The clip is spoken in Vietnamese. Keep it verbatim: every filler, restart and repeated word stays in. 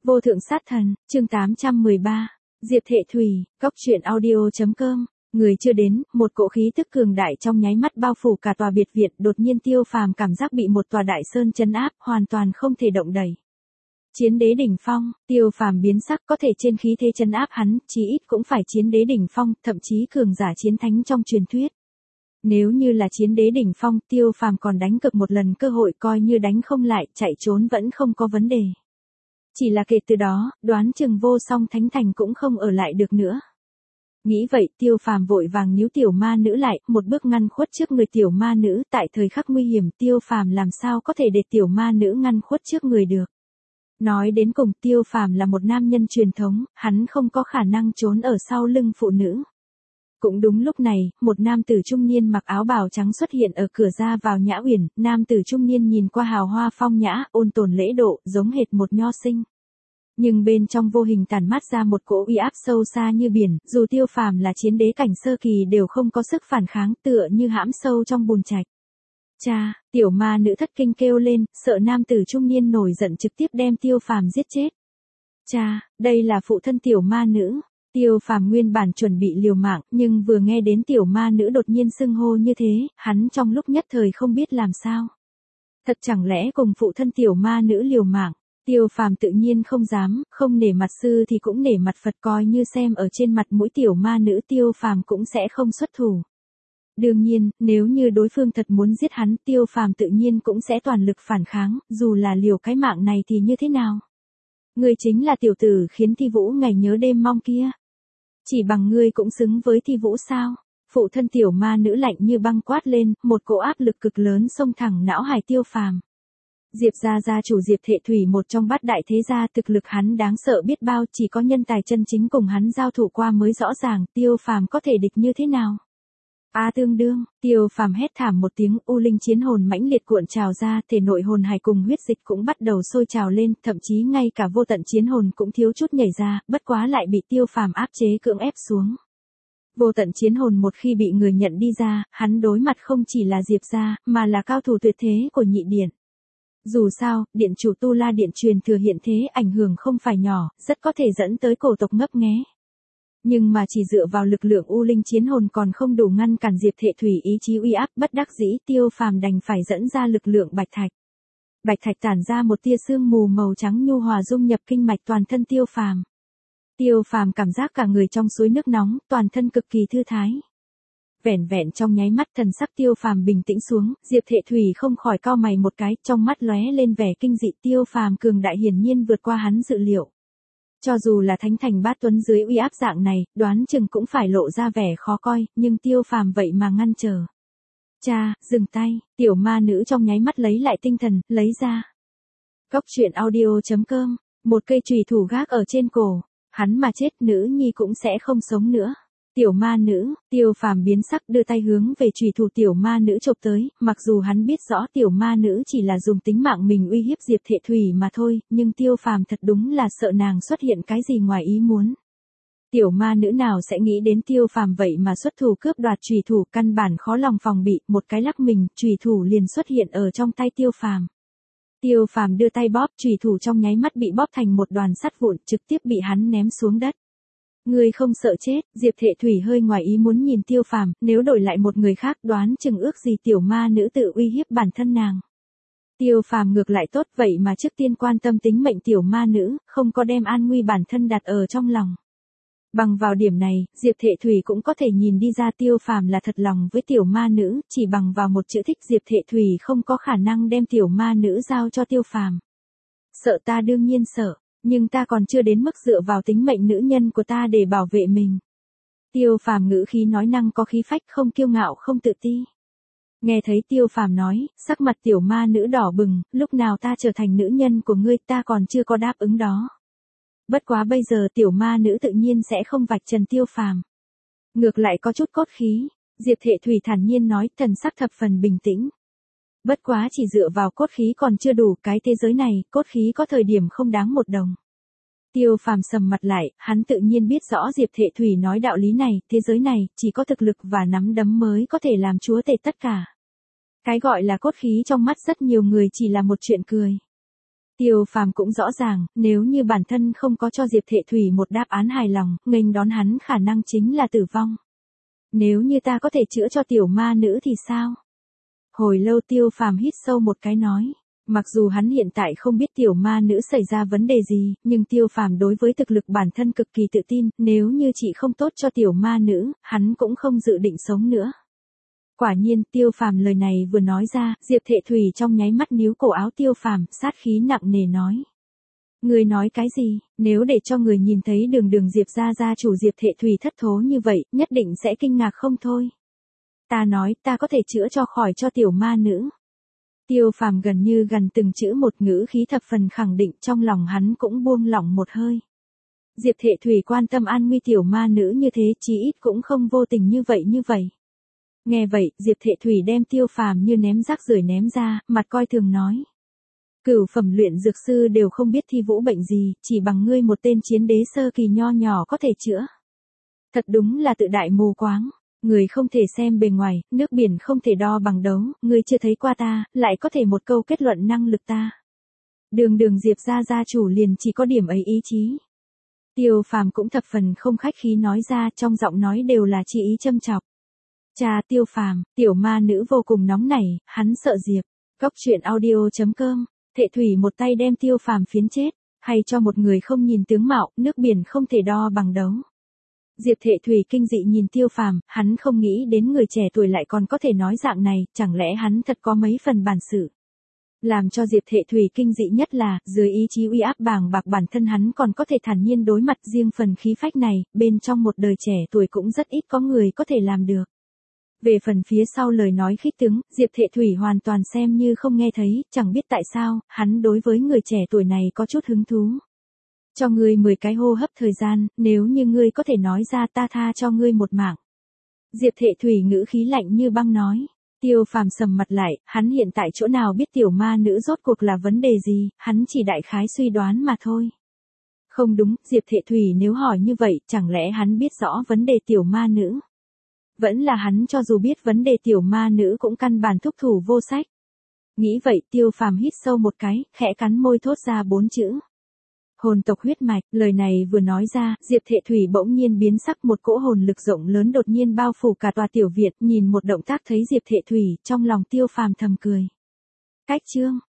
Vô thượng sát thần, chương tám trăm mười ba, Diệp Thệ Thủy, Cóc truyện audio.com. Người chưa đến, một cỗ khí tức cường đại trong nháy mắt bao phủ cả tòa biệt viện, đột nhiên Tiêu Phàm cảm giác bị một tòa đại sơn trấn áp, hoàn toàn không thể động đậy. Chiến đế đỉnh phong, Tiêu Phàm biến sắc, có thể trên khí thế trấn áp hắn, chí ít cũng phải chiến đế đỉnh phong, thậm chí cường giả chiến thánh trong truyền thuyết. Nếu như là chiến đế đỉnh phong, Tiêu Phàm còn đánh cược một lần cơ hội, coi như đánh không lại, chạy trốn vẫn không có vấn đề. Chỉ là kể từ đó, đoán chừng Vô Song Thánh Thành cũng không ở lại được nữa. Nghĩ vậy, Tiêu Phàm vội vàng níu tiểu ma nữ lại, một bước ngăn khuất trước người tiểu ma nữ, tại thời khắc nguy hiểm, Tiêu Phàm làm sao có thể để tiểu ma nữ ngăn khuất trước người được. Nói đến cùng, Tiêu Phàm là một nam nhân truyền thống, hắn không có khả năng trốn ở sau lưng phụ nữ. Cũng đúng lúc này, một nam tử trung niên mặc áo bào trắng xuất hiện ở cửa ra vào Nhã Uyển, nam tử trung niên nhìn qua hào hoa phong nhã, ôn tồn lễ độ, giống hệt một nho sinh. Nhưng bên trong vô hình tản mát ra một cỗ uy áp sâu xa như biển, dù Tiêu Phàm là chiến đế cảnh sơ kỳ đều không có sức phản kháng, tựa như hãm sâu trong bùn trạch. Cha, tiểu ma nữ thất kinh kêu lên, sợ nam tử trung niên nổi giận trực tiếp đem Tiêu Phàm giết chết. Cha, đây là phụ thân tiểu ma nữ. Tiêu Phàm nguyên bản chuẩn bị liều mạng, nhưng vừa nghe đến tiểu ma nữ đột nhiên xưng hô như thế, hắn trong lúc nhất thời không biết làm sao. Thật chẳng lẽ cùng phụ thân tiểu ma nữ liều mạng? Tiêu Phàm tự nhiên không dám, không nể mặt sư thì cũng nể mặt Phật, coi như xem ở trên mặt mũi tiểu ma nữ, Tiêu Phàm cũng sẽ không xuất thủ. Đương nhiên, nếu như đối phương thật muốn giết hắn, Tiêu Phàm tự nhiên cũng sẽ toàn lực phản kháng, dù là liều cái mạng này thì như thế nào? Ngươi chính là tiểu tử khiến Thi Vũ ngày nhớ đêm mong kia. Chỉ bằng ngươi cũng xứng với Thi Vũ sao? Phụ thân tiểu ma nữ lạnh như băng quát lên, một cỗ áp lực cực lớn xông thẳng não hải Tiêu Phàm. Diệp gia gia chủ Diệp Thệ Thủy, một trong bát đại thế gia, thực lực hắn đáng sợ biết bao, chỉ có nhân tài chân chính cùng hắn giao thủ qua mới rõ ràng, Tiêu Phàm có thể địch như thế nào. A tương đương, Tiêu Phàm hét thảm một tiếng, u linh chiến hồn mãnh liệt cuộn trào ra, thể nội hồn hải cùng huyết dịch cũng bắt đầu sôi trào lên, thậm chí ngay cả vô tận chiến hồn cũng thiếu chút nhảy ra, bất quá lại bị Tiêu Phàm áp chế cưỡng ép xuống. Vô tận chiến hồn một khi bị người nhận đi ra, hắn đối mặt không chỉ là Diệp gia, mà là cao thủ tuyệt thế của Nhị Điện. Dù sao, điện chủ Tu La Điện truyền thừa hiện thế ảnh hưởng không phải nhỏ, rất có thể dẫn tới cổ tộc ngấp nghé. Nhưng mà chỉ dựa vào lực lượng u linh chiến hồn còn không đủ ngăn cản Diệp Thệ Thủy ý chí uy áp, bất đắc dĩ Tiêu Phàm đành phải dẫn ra lực lượng bạch thạch. Bạch thạch tản ra một tia sương mù màu trắng nhu hòa dung nhập kinh mạch toàn thân Tiêu Phàm. Tiêu Phàm cảm giác cả người trong suối nước nóng, toàn thân cực kỳ thư thái. Vẻn vẹn trong nháy mắt thần sắc Tiêu Phàm bình tĩnh xuống, Diệp Thệ Thủy không khỏi cau mày một cái, trong mắt lóe lên vẻ kinh dị, Tiêu Phàm cường đại hiển nhiên vượt qua hắn dự liệu. Cho dù là thánh thành bát tuấn dưới uy áp dạng này, đoán chừng cũng phải lộ ra vẻ khó coi, nhưng Tiêu Phàm vậy mà ngăn trở. Cha, dừng tay, tiểu ma nữ trong nháy mắt lấy lại tinh thần, lấy ra. Cóc truyện audio.com, một cây chùy thủ gác ở trên cổ, hắn mà chết nữ nhi cũng sẽ không sống nữa. Tiểu ma nữ, Tiêu Phàm biến sắc đưa tay hướng về chùy thủ tiểu ma nữ chộp tới, mặc dù hắn biết rõ tiểu ma nữ chỉ là dùng tính mạng mình uy hiếp Diệp Thệ Thủy mà thôi, nhưng Tiêu Phàm thật đúng là sợ nàng xuất hiện cái gì ngoài ý muốn. Tiểu ma nữ nào sẽ nghĩ đến Tiêu Phàm vậy mà xuất thủ cướp đoạt chùy thủ, căn bản khó lòng phòng bị, một cái lắc mình, chùy thủ liền xuất hiện ở trong tay Tiêu Phàm. Tiêu Phàm đưa tay bóp, chùy thủ trong nháy mắt bị bóp thành một đoàn sắt vụn, trực tiếp bị hắn ném xuống đất. Ngươi không sợ chết? Diệp Thệ Thủy hơi ngoài ý muốn nhìn Tiêu Phàm, nếu đổi lại một người khác đoán chừng ước gì tiểu ma nữ tự uy hiếp bản thân nàng. Tiêu Phàm ngược lại tốt, vậy mà trước tiên quan tâm tính mệnh tiểu ma nữ, không có đem an nguy bản thân đặt ở trong lòng. Bằng vào điểm này, Diệp Thệ Thủy cũng có thể nhìn đi ra Tiêu Phàm là thật lòng với tiểu ma nữ, chỉ bằng vào một chữ thích Diệp Thệ Thủy không có khả năng đem tiểu ma nữ giao cho Tiêu Phàm. Sợ ta đương nhiên sợ. Nhưng ta còn chưa đến mức dựa vào tính mệnh nữ nhân của ta để bảo vệ mình. Tiêu Phàm ngữ khí nói năng có khí phách, không kiêu ngạo không tự ti. Nghe thấy Tiêu Phàm nói, sắc mặt tiểu ma nữ đỏ bừng, lúc nào ta trở thành nữ nhân của ngươi ta còn chưa có đáp ứng đó. Bất quá bây giờ tiểu ma nữ tự nhiên sẽ không vạch trần Tiêu Phàm. Ngược lại có chút cốt khí, Diệp Thệ Thủy thản nhiên nói, thần sắc thập phần bình tĩnh. Bất quá chỉ dựa vào cốt khí còn chưa đủ, cái thế giới này, cốt khí có thời điểm không đáng một đồng. Tiêu Phàm sầm mặt lại, hắn tự nhiên biết rõ Diệp Thệ Thủy nói đạo lý này, thế giới này, chỉ có thực lực và nắm đấm mới có thể làm chúa tể tất cả. Cái gọi là cốt khí trong mắt rất nhiều người chỉ là một chuyện cười. Tiêu Phàm cũng rõ ràng, nếu như bản thân không có cho Diệp Thệ Thủy một đáp án hài lòng, nghênh đón hắn khả năng chính là tử vong. Nếu như ta có thể chữa cho tiểu ma nữ thì sao? Hồi lâu Tiêu Phàm hít sâu một cái nói. Mặc dù hắn hiện tại không biết tiểu ma nữ xảy ra vấn đề gì, nhưng Tiêu Phàm đối với thực lực bản thân cực kỳ tự tin, nếu như chị không tốt cho tiểu ma nữ, hắn cũng không dự định sống nữa. Quả nhiên, Tiêu Phàm lời này vừa nói ra, Diệp Thệ Thủy trong nháy mắt níu cổ áo Tiêu Phàm, sát khí nặng nề nói. Người nói cái gì, nếu để cho người nhìn thấy đường đường Diệp gia gia chủ Diệp Thệ Thủy thất thố như vậy, nhất định sẽ kinh ngạc không thôi. Ta nói, ta có thể chữa cho khỏi cho tiểu ma nữ. Tiêu Phàm gần như gần từng chữ một, ngữ khí thập phần khẳng định, trong lòng hắn cũng buông lỏng một hơi. Diệp Thệ Thủy quan tâm an nguy tiểu ma nữ như thế, chí ít cũng không vô tình như vậy như vậy. Nghe vậy, Diệp Thệ Thủy đem Tiêu Phàm như ném rác rưởi ném ra, mặt coi thường nói. Cửu phẩm luyện dược sư đều không biết thi vũ bệnh gì, chỉ bằng ngươi một tên chiến đế sơ kỳ nho nhỏ có thể chữa. Thật đúng là tự đại mù quáng. Người không thể xem bề ngoài, nước biển không thể đo bằng đấu, người chưa thấy qua ta, lại có thể một câu kết luận năng lực ta. Đường đường Diệp gia gia chủ liền chỉ có điểm ấy ý chí. Tiêu Phàm cũng thập phần không khách khí nói ra, trong giọng nói đều là chi ý châm chọc. Cha Tiêu Phàm, tiểu ma nữ vô cùng nóng nảy, hắn sợ Diệp. Cóc truyện audio chấm com, Thệ Thủy một tay đem Tiêu Phàm phiến chết, hay cho một người không nhìn tướng mạo, nước biển không thể đo bằng đấu. Diệp Thệ Thủy kinh dị nhìn Tiêu Phàm, hắn không nghĩ đến người trẻ tuổi lại còn có thể nói dạng này, chẳng lẽ hắn thật có mấy phần bản sự. Làm cho Diệp Thệ Thủy kinh dị nhất là, dưới ý chí uy áp bàng bạc bản thân hắn còn có thể thản nhiên đối mặt, riêng phần khí phách này, bên trong một đời trẻ tuổi cũng rất ít có người có thể làm được. Về phần phía sau lời nói khích tướng, Diệp Thệ Thủy hoàn toàn xem như không nghe thấy, chẳng biết tại sao, hắn đối với người trẻ tuổi này có chút hứng thú. Cho ngươi mười cái hô hấp thời gian, nếu như ngươi có thể nói ra ta tha cho ngươi một mạng. Diệp Thệ Thủy ngữ khí lạnh như băng nói. Tiêu Phàm sầm mặt lại, hắn hiện tại chỗ nào biết tiểu ma nữ rốt cuộc là vấn đề gì, hắn chỉ đại khái suy đoán mà thôi. Không đúng, Diệp Thệ Thủy nếu hỏi như vậy, chẳng lẽ hắn biết rõ vấn đề tiểu ma nữ? Vẫn là hắn cho dù biết vấn đề tiểu ma nữ cũng căn bản thúc thủ vô sách. Nghĩ vậy, Tiêu Phàm hít sâu một cái, khẽ cắn môi thốt ra bốn chữ. Hồn tộc huyết mạch, lời này vừa nói ra, Diệp Thệ Thủy bỗng nhiên biến sắc, một cỗ hồn lực rộng lớn đột nhiên bao phủ cả tòa tiểu viện, nhìn một động tác thấy Diệp Thệ Thủy, trong lòng Tiêu Phàm thầm cười. Cách chương